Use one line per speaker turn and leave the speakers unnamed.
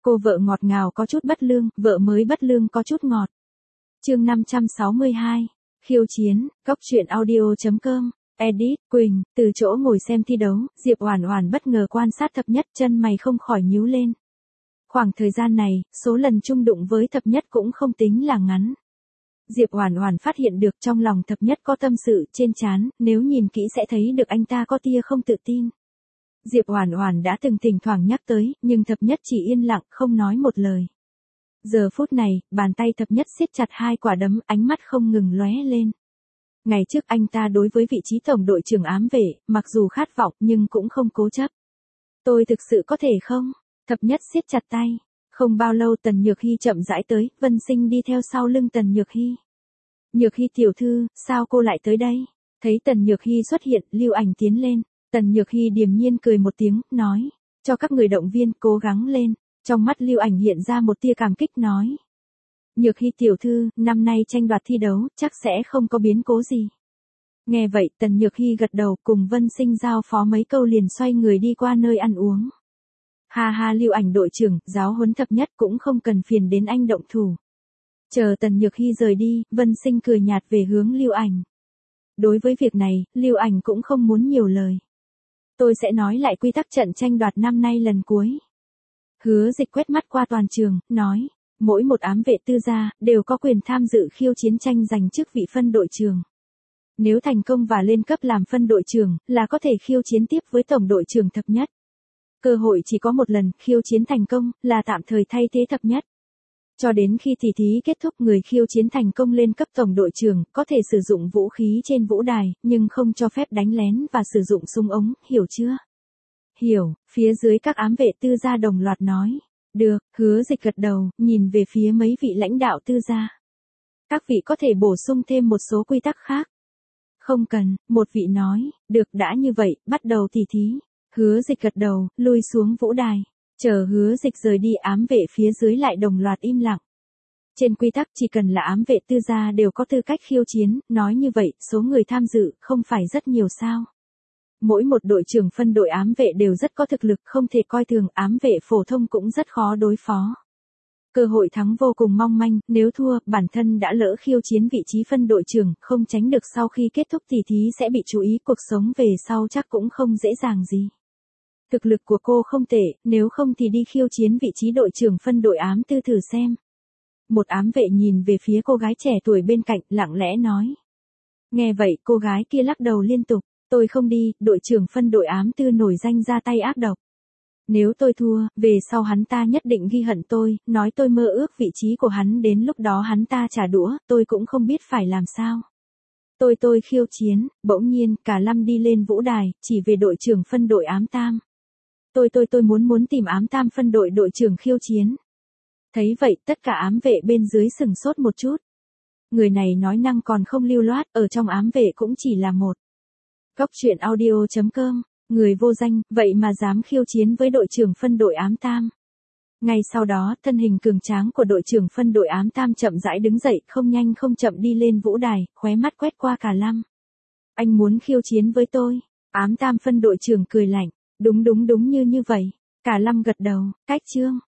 Cô vợ ngọt ngào có chút bất lương, vợ mới bất lương có chút ngọt. Chương 562. Khiêu chiến, góc truyện audio.com. Edit, Quỳnh, từ chỗ ngồi xem thi đấu, Diệp Oản Oản bất ngờ quan sát Thập Nhất, chân mày không khỏi nhíu lên. Khoảng thời gian này, số lần chung đụng với Thập Nhất cũng không tính là ngắn. Diệp Oản Oản phát hiện được trong lòng Thập Nhất có tâm sự, trên trán, nếu nhìn kỹ sẽ thấy được anh ta có tia không tự tin. Diệp Oản Oản đã từng thỉnh thoảng nhắc tới, nhưng Thập Nhất chỉ yên lặng, không nói một lời. Giờ phút này, bàn tay Thập Nhất siết chặt hai quả đấm, ánh mắt không ngừng lóe lên. Ngày trước anh ta đối với vị trí tổng đội trưởng ám vệ, mặc dù khát vọng nhưng cũng không cố chấp. Tôi thực sự có thể không? Thập Nhất siết chặt tay. Không bao lâu Tần Nhược Hi chậm rãi tới, Vân Sinh đi theo sau lưng Tần Nhược Hi. Nhược Hi tiểu thư, sao cô lại tới đây? Thấy Tần Nhược Hi xuất hiện, Lưu Ảnh tiến lên. Tần Nhược Hi điềm nhiên cười một tiếng, nói, cho các người động viên, cố gắng lên. Trong mắt Lưu Ảnh hiện ra một tia cảm kích nói. Nhược Hi tiểu thư, năm nay tranh đoạt thi đấu, chắc sẽ không có biến cố gì. Nghe vậy, Tần Nhược Hi gật đầu, cùng Vân Sinh giao phó mấy câu liền xoay người đi qua nơi ăn uống. Ha ha, Lưu Ảnh đội trưởng, giáo huấn Thập Nhất cũng không cần phiền đến anh động thủ. Chờ Tần Nhược Hi rời đi, Vân Sinh cười nhạt về hướng Lưu Ảnh. Đối với việc này, Lưu Ảnh cũng không muốn nhiều lời. Tôi sẽ nói lại quy tắc trận tranh đoạt năm nay lần cuối. Hứa Dịch quét mắt qua toàn trường, nói, mỗi một ám vệ tư gia, đều có quyền tham dự khiêu chiến tranh giành chức vị phân đội trưởng. Nếu thành công và lên cấp làm phân đội trưởng, là có thể khiêu chiến tiếp với tổng đội trưởng Thập Nhất. Cơ hội chỉ có một lần, khiêu chiến thành công, là tạm thời thay thế Thập Nhất. Cho đến khi tỷ thí kết thúc, người khiêu chiến thành công lên cấp tổng đội trưởng, có thể sử dụng vũ khí trên vũ đài, nhưng không cho phép đánh lén và sử dụng súng ống, hiểu chưa? Hiểu, phía dưới các ám vệ tư gia đồng loạt nói. Được, Hứa Dịch gật đầu, nhìn về phía mấy vị lãnh đạo tư gia. Các vị có thể bổ sung thêm một số quy tắc khác. Không cần, một vị nói, được đã như vậy, bắt đầu tỷ thí. Hứa Dịch gật đầu, lui xuống vũ đài. Chờ Hứa Dịch rời đi, ám vệ phía dưới lại đồng loạt im lặng. Trên quy tắc chỉ cần là ám vệ tư gia đều có tư cách khiêu chiến, nói như vậy, số người tham dự không phải rất nhiều sao? Mỗi một đội trưởng phân đội ám vệ đều rất có thực lực, không thể coi thường, ám vệ phổ thông cũng rất khó đối phó. Cơ hội thắng vô cùng mong manh, nếu thua, bản thân đã lỡ khiêu chiến vị trí phân đội trưởng, không tránh được sau khi kết thúc tỷ thí sẽ bị chú ý, cuộc sống về sau chắc cũng không dễ dàng gì. Thực lực của cô không tệ, nếu không thì đi khiêu chiến vị trí đội trưởng phân đội ám tư thử xem. Một ám vệ nhìn về phía cô gái trẻ tuổi bên cạnh, lặng lẽ nói. Nghe vậy, cô gái kia lắc đầu liên tục. Tôi không đi, đội trưởng phân đội ám tư nổi danh ra tay ác độc. Nếu tôi thua, về sau hắn ta nhất định ghi hận tôi, nói tôi mơ ước vị trí của hắn, đến lúc đó hắn ta trả đũa, tôi cũng không biết phải làm sao. Tôi khiêu chiến, bỗng nhiên, cả Lâm đi lên vũ đài, chỉ về đội trưởng phân đội ám tam. Tôi muốn tìm ám tam phân đội đội trưởng khiêu chiến. Thấy vậy, tất cả ám vệ bên dưới sừng sốt một chút. Người này nói năng còn không lưu loát, ở trong ám vệ cũng chỉ là một. Góc truyện audio.com, người vô danh, vậy mà dám khiêu chiến với đội trưởng phân đội ám tam. Ngay sau đó, thân hình cường tráng của đội trưởng phân đội ám tam chậm rãi đứng dậy, không nhanh không chậm đi lên vũ đài, khóe mắt quét qua cả Lâm. Anh muốn khiêu chiến với tôi? Ám tam phân đội trưởng cười lạnh, đúng như vậy. Cả Lâm gật đầu, cách chương.